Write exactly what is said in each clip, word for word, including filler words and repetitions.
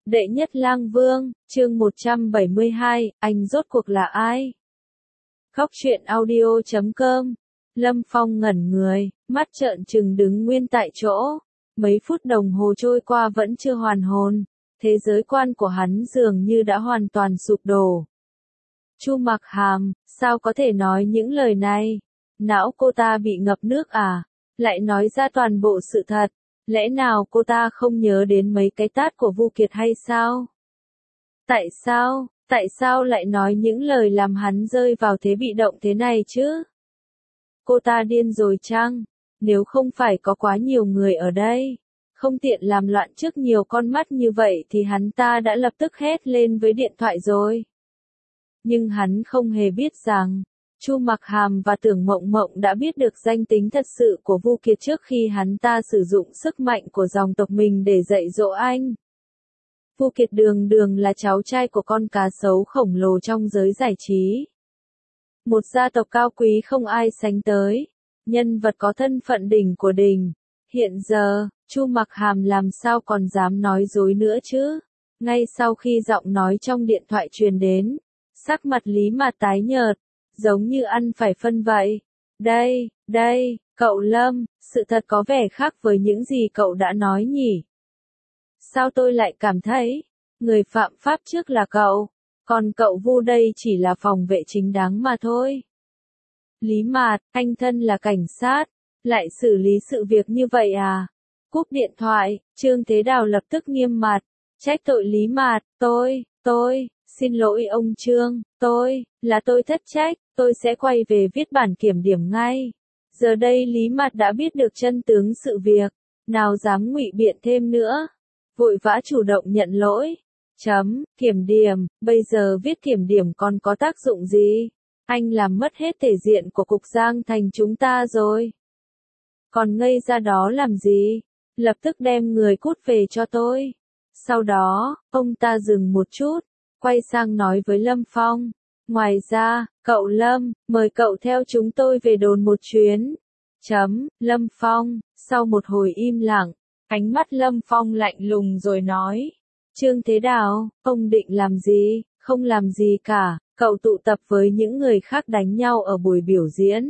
Đệ nhất lang vương, chương một trăm bảy mươi hai, anh rốt cuộc là ai? Góc truyện audio chấm com. Lâm Phong ngẩn người, mắt trợn trừng đứng nguyên tại chỗ. Mấy phút đồng hồ trôi qua vẫn chưa hoàn hồn. Thế giới quan của hắn dường như đã hoàn toàn sụp đổ. Chu Mặc Hàm, sao có thể nói những lời này? Não cô ta bị ngập nước à? Lại nói ra toàn bộ sự thật. Lẽ nào cô ta không nhớ đến mấy cái tát của Vu Kiệt hay sao? Tại sao, tại sao lại nói những lời làm hắn rơi vào thế bị động thế này chứ? Cô ta điên rồi chăng? Nếu không phải có quá nhiều người ở đây, không tiện làm loạn trước nhiều con mắt như vậy thì hắn ta đã lập tức hét lên với điện thoại rồi. Nhưng hắn không hề biết rằng, Chu Mặc Hàm và Tưởng Mộng Mộng đã biết được danh tính thật sự của Vu Kiệt trước khi hắn ta sử dụng sức mạnh của dòng tộc mình để dạy dỗ anh. Vu Kiệt đường đường là cháu trai của con cá sấu khổng lồ trong giới giải trí. Một gia tộc cao quý không ai sánh tới, nhân vật có thân phận đỉnh của đỉnh. Hiện giờ, Chu Mặc Hàm làm sao còn dám nói dối nữa chứ? Ngay sau khi giọng nói trong điện thoại truyền đến, sắc mặt Lý Mạt tái nhợt, giống như ăn phải phân vậy. Đây, đây, cậu Lâm, sự thật có vẻ khác với những gì cậu đã nói nhỉ? Sao tôi lại cảm thấy, người phạm pháp trước là cậu, còn cậu Vu đây chỉ là phòng vệ chính đáng mà thôi. Lý Mạt, anh thân là cảnh sát, lại xử lý sự việc như vậy à? Cúp điện thoại, Trương Thế Đào lập tức nghiêm mặt, trách tội Lý Mạt, tôi, tôi, xin lỗi ông Trương, tôi, là tôi thất trách, tôi sẽ quay về viết bản kiểm điểm ngay. Giờ đây Lý Mạt đã biết được chân tướng sự việc, nào dám ngụy biện thêm nữa. Vội vã chủ động nhận lỗi. Chấm, kiểm điểm, bây giờ viết kiểm điểm còn có tác dụng gì? Anh làm mất hết thể diện của cục Giang Thành chúng ta rồi. Còn ngây ra đó làm gì? Lập tức đem người cút về cho tôi. Sau đó, ông ta dừng một chút, quay sang nói với Lâm Phong. Ngoài ra, cậu Lâm, mời cậu theo chúng tôi về đồn một chuyến. Chấm, Lâm Phong, sau một hồi im lặng, ánh mắt Lâm Phong lạnh lùng rồi nói. Trương Thế Đào, ông định làm gì? Không làm gì cả, cậu tụ tập với những người khác đánh nhau ở buổi biểu diễn.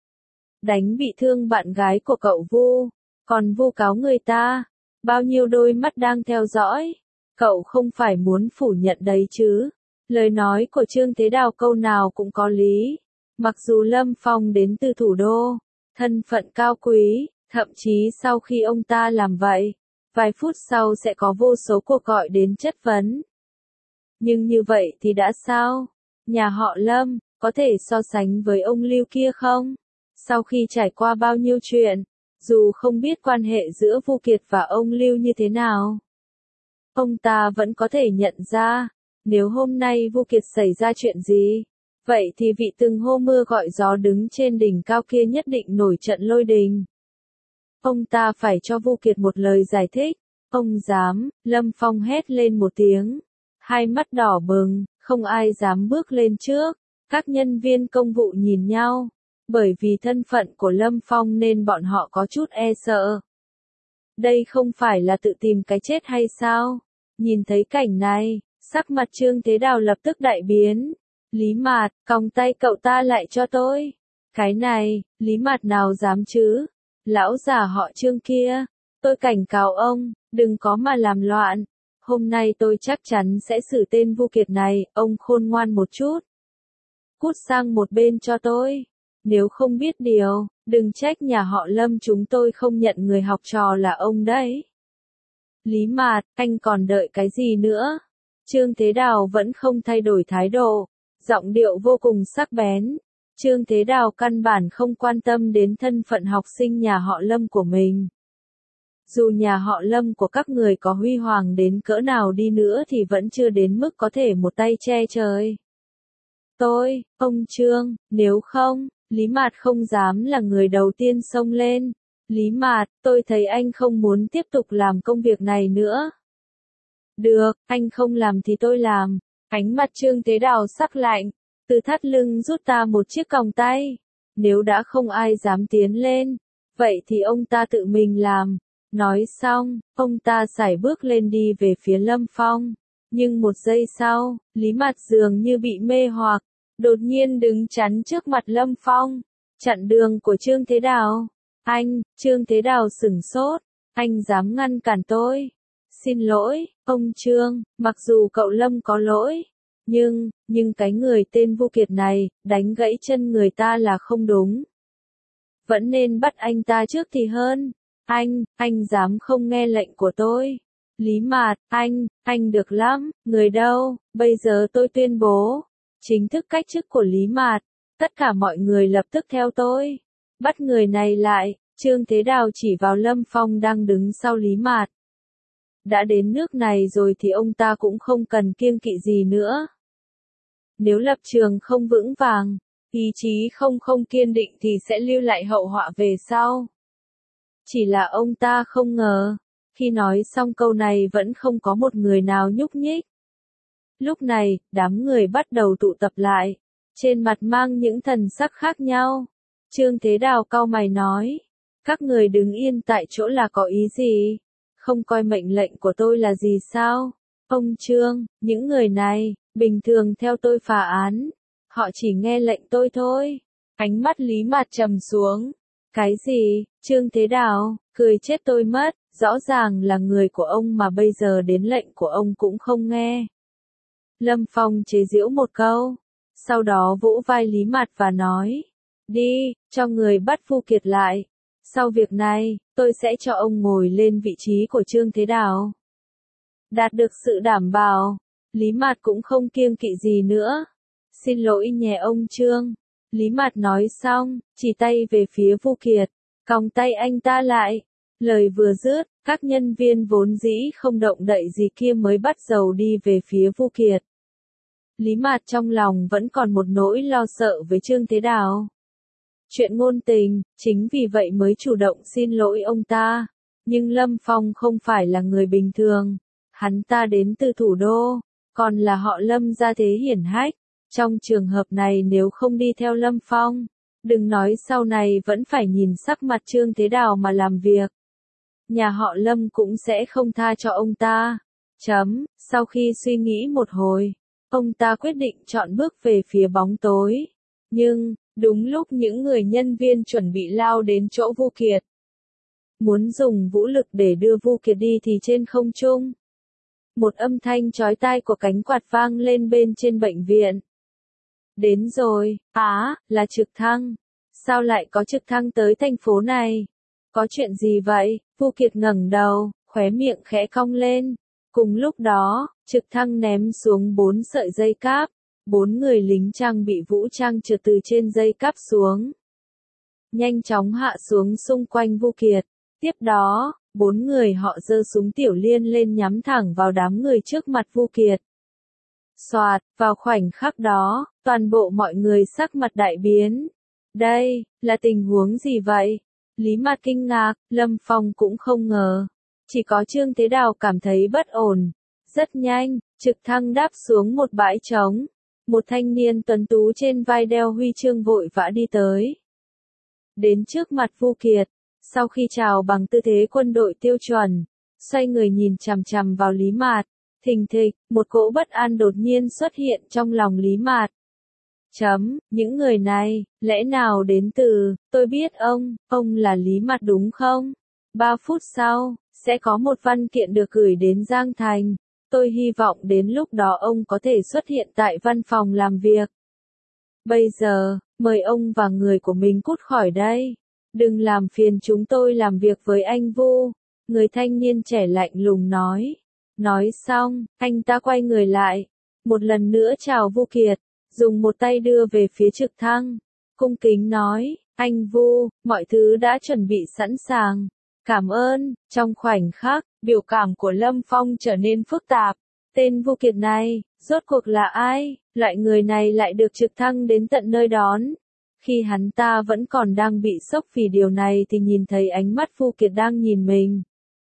Đánh bị thương bạn gái của cậu Vu, còn vu cáo người ta. Bao nhiêu đôi mắt đang theo dõi. Cậu không phải muốn phủ nhận đấy chứ? Lời nói của Trương Thế Đào câu nào cũng có lý. Mặc dù Lâm Phong đến từ thủ đô, thân phận cao quý, thậm chí sau khi ông ta làm vậy, vài phút sau sẽ có vô số cuộc gọi đến chất vấn. Nhưng như vậy thì đã sao? Nhà họ Lâm, có thể so sánh với ông Lưu kia không? Sau khi trải qua bao nhiêu chuyện, dù không biết quan hệ giữa Vu Kiệt và ông Lưu như thế nào, ông ta vẫn có thể nhận ra, nếu hôm nay Vu Kiệt xảy ra chuyện gì, vậy thì vị từng hô mưa gọi gió đứng trên đỉnh cao kia nhất định nổi trận lôi đình. Ông ta phải cho Vu Kiệt một lời giải thích. Ông dám, Lâm Phong hét lên một tiếng. Hai mắt đỏ bừng, không ai dám bước lên trước. Các nhân viên công vụ nhìn nhau. Bởi vì thân phận của Lâm Phong nên bọn họ có chút e sợ. Đây không phải là tự tìm cái chết hay sao? Nhìn thấy cảnh này, sắc mặt Trương Thế Đào lập tức đại biến. Lý Mạt, còng tay cậu ta lại cho tôi. Cái này, Lý Mạt nào dám chứ? Lão già họ Trương kia, tôi cảnh cáo ông, đừng có mà làm loạn. Hôm nay tôi chắc chắn sẽ xử tên Vu Kiệt này, ông khôn ngoan một chút. Cút sang một bên cho tôi. Nếu không biết điều, đừng trách nhà họ Lâm chúng tôi không nhận người học trò là ông đấy. Lý Mạt, anh còn đợi cái gì nữa? Trương Thế Đào vẫn không thay đổi thái độ, giọng điệu vô cùng sắc bén. Trương Thế Đào căn bản không quan tâm đến thân phận học sinh nhà họ Lâm của mình. Dù nhà họ Lâm của các người có huy hoàng đến cỡ nào đi nữa thì vẫn chưa đến mức có thể một tay che trời. Tôi, ông Trương, nếu không, Lý Mạt không dám là người đầu tiên xông lên. Lý Mạt, tôi thấy anh không muốn tiếp tục làm công việc này nữa. Được, anh không làm thì tôi làm. Ánh mặt Trương Thế Đào sắc lạnh. Từ thắt lưng rút ta một chiếc còng tay. Nếu đã không ai dám tiến lên, vậy thì ông ta tự mình làm. Nói xong, ông ta sải bước lên đi về phía Lâm Phong. Nhưng một giây sau, Lý Mạt dường như bị mê hoặc, đột nhiên đứng chắn trước mặt Lâm Phong, chặn đường của Trương Thế Đào. Anh, Trương Thế Đào sửng sốt, anh dám ngăn cản tôi. Xin lỗi, ông Trương, mặc dù cậu Lâm có lỗi, nhưng, nhưng cái người tên Vu Kiệt này, đánh gãy chân người ta là không đúng. Vẫn nên bắt anh ta trước thì hơn. Anh, anh dám không nghe lệnh của tôi. Lý Mạt, anh, anh được lắm, người đâu, bây giờ tôi tuyên bố. Chính thức cách chức của Lý Mạt, tất cả mọi người lập tức theo tôi. Bắt người này lại, Trương Thế Đào chỉ vào Lâm Phong đang đứng sau Lý Mạt. Đã đến nước này rồi thì ông ta cũng không cần kiêng kỵ gì nữa. Nếu lập trường không vững vàng, ý chí không không kiên định thì sẽ lưu lại hậu họa về sau. Chỉ là ông ta không ngờ, khi nói xong câu này vẫn không có một người nào nhúc nhích. Lúc này, đám người bắt đầu tụ tập lại, trên mặt mang những thần sắc khác nhau. Trương Thế Đào cau mày nói, các người đứng yên tại chỗ là có ý gì? Không coi mệnh lệnh của tôi là gì sao? Ông Trương, những người này, bình thường theo tôi phá án, họ chỉ nghe lệnh tôi thôi. Ánh mắt Lý Mạt trầm xuống. Cái gì, Trương Thế Đào, cười chết tôi mất, rõ ràng là người của ông mà bây giờ đến lệnh của ông cũng không nghe. Lâm Phong chế giễu một câu, sau đó vỗ vai Lý Mạt và nói, đi, cho người bắt Vu Kiệt lại. Sau việc này, tôi sẽ cho ông ngồi lên vị trí của Trương Thế Đào. Đạt được sự đảm bảo, Lý Mạt cũng không kiêng kỵ gì nữa. Xin lỗi nhé ông Trương. Lý Mạt nói xong, chỉ tay về phía Vu Kiệt, còng tay anh ta lại. Lời vừa dứt, các nhân viên vốn dĩ không động đậy gì kia mới bắt đầu đi về phía Vu Kiệt. Lý Mạt trong lòng vẫn còn một nỗi lo sợ với Trương Thế Đào. Chuyện ngôn tình, chính vì vậy mới chủ động xin lỗi ông ta. Nhưng Lâm Phong không phải là người bình thường. Hắn ta đến từ thủ đô, còn là họ Lâm gia thế hiển hách. Trong trường hợp này nếu không đi theo Lâm Phong, đừng nói sau này vẫn phải nhìn sắc mặt Trương Thế Đào mà làm việc. Nhà họ Lâm cũng sẽ không tha cho ông ta. Chấm, sau khi suy nghĩ một hồi, ông ta quyết định chọn bước về phía bóng tối. Nhưng, đúng lúc những người nhân viên chuẩn bị lao đến chỗ Vu Kiệt, muốn dùng vũ lực để đưa Vu Kiệt đi thì trên không trung, một âm thanh chói tai của cánh quạt vang lên bên trên bệnh viện. Đến rồi, á, à, là trực thăng. Sao lại có trực thăng tới thành phố này? Có chuyện gì vậy? Vu Kiệt ngẩng đầu, khóe miệng khẽ cong lên. Cùng lúc đó, trực thăng ném xuống bốn sợi dây cáp. Bốn người lính trang bị vũ trang trượt từ trên dây cáp xuống, nhanh chóng hạ xuống xung quanh Vu Kiệt. Tiếp đó, bốn người họ giơ súng tiểu liên lên nhắm thẳng vào đám người trước mặt Vu Kiệt. Soạt, vào khoảnh khắc đó, toàn bộ mọi người sắc mặt đại biến. Đây, là tình huống gì vậy? Lý Mạt kinh ngạc, Lâm Phong cũng không ngờ. Chỉ có Trương Thế Đào cảm thấy bất ổn. Rất nhanh, trực thăng đáp xuống một bãi trống. Một thanh niên tuấn tú trên vai đeo huy chương vội vã đi tới. Đến trước mặt Vu Kiệt, sau khi chào bằng tư thế quân đội tiêu chuẩn, xoay người nhìn chằm chằm vào Lý Mạt, thình thịch, một cỗ bất an đột nhiên xuất hiện trong lòng Lý Mạt. Chấm, những người này, lẽ nào đến từ, tôi biết ông, ông là Lý Mạt đúng không? Ba phút sau, sẽ có một văn kiện được gửi đến Giang Thành. Tôi hy vọng đến lúc đó ông có thể xuất hiện tại văn phòng làm việc. Bây giờ, mời ông và người của mình cút khỏi đây. Đừng làm phiền chúng tôi làm việc với anh Vu. Người thanh niên trẻ lạnh lùng nói. Nói xong, anh ta quay người lại. Một lần nữa chào Vu Kiệt, dùng một tay đưa về phía trực thăng. Cung kính nói, anh Vu, mọi thứ đã chuẩn bị sẵn sàng. Cảm ơn. Trong khoảnh khắc, biểu cảm của Lâm Phong trở nên phức tạp. Tên Vu Kiệt này, rốt cuộc là ai? Loại người này lại được trực thăng đến tận nơi đón. Khi hắn ta vẫn còn đang bị sốc vì điều này thì nhìn thấy ánh mắt Vu Kiệt đang nhìn mình.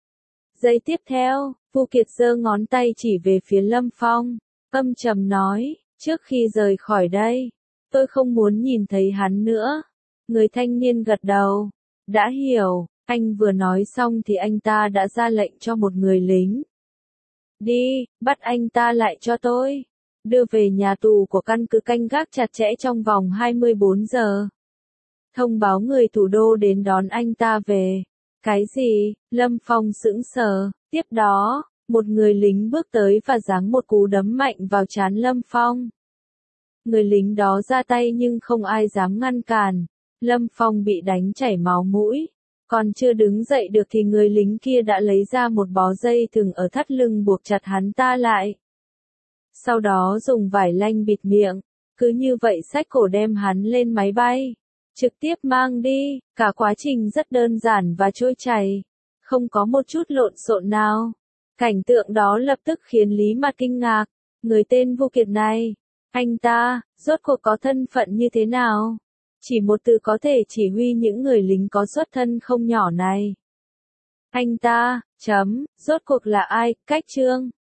Giây tiếp theo, Vu Kiệt giơ ngón tay chỉ về phía Lâm Phong, âm trầm nói, trước khi rời khỏi đây, tôi không muốn nhìn thấy hắn nữa. Người thanh niên gật đầu, đã hiểu, Anh vừa nói xong thì anh ta đã ra lệnh cho một người lính. Đi, bắt anh ta lại cho tôi. Đưa về nhà tù của căn cứ canh gác chặt chẽ trong vòng hai mươi bốn giờ. Thông báo người thủ đô đến đón anh ta về. Cái gì? Lâm Phong sững sờ. Tiếp đó, một người lính bước tới và giáng một cú đấm mạnh vào trán Lâm Phong. Người lính đó ra tay nhưng không ai dám ngăn cản. Lâm Phong bị đánh chảy máu mũi. Còn chưa đứng dậy được thì người lính kia đã lấy ra một bó dây thừng ở thắt lưng buộc chặt hắn ta lại. Sau đó dùng vải lanh bịt miệng. Cứ như vậy xách cổ đem hắn lên máy bay. Trực tiếp mang đi. Cả quá trình rất đơn giản và trôi chảy. Không có một chút lộn xộn nào. Cảnh tượng đó lập tức khiến Lý Mạt kinh ngạc. Người tên Vu Kiệt này, anh ta, rốt cuộc có thân phận như thế nào? Chỉ một từ có thể chỉ huy những người lính có xuất thân không nhỏ này. Anh ta, chấm, rốt cuộc là ai, cách chương.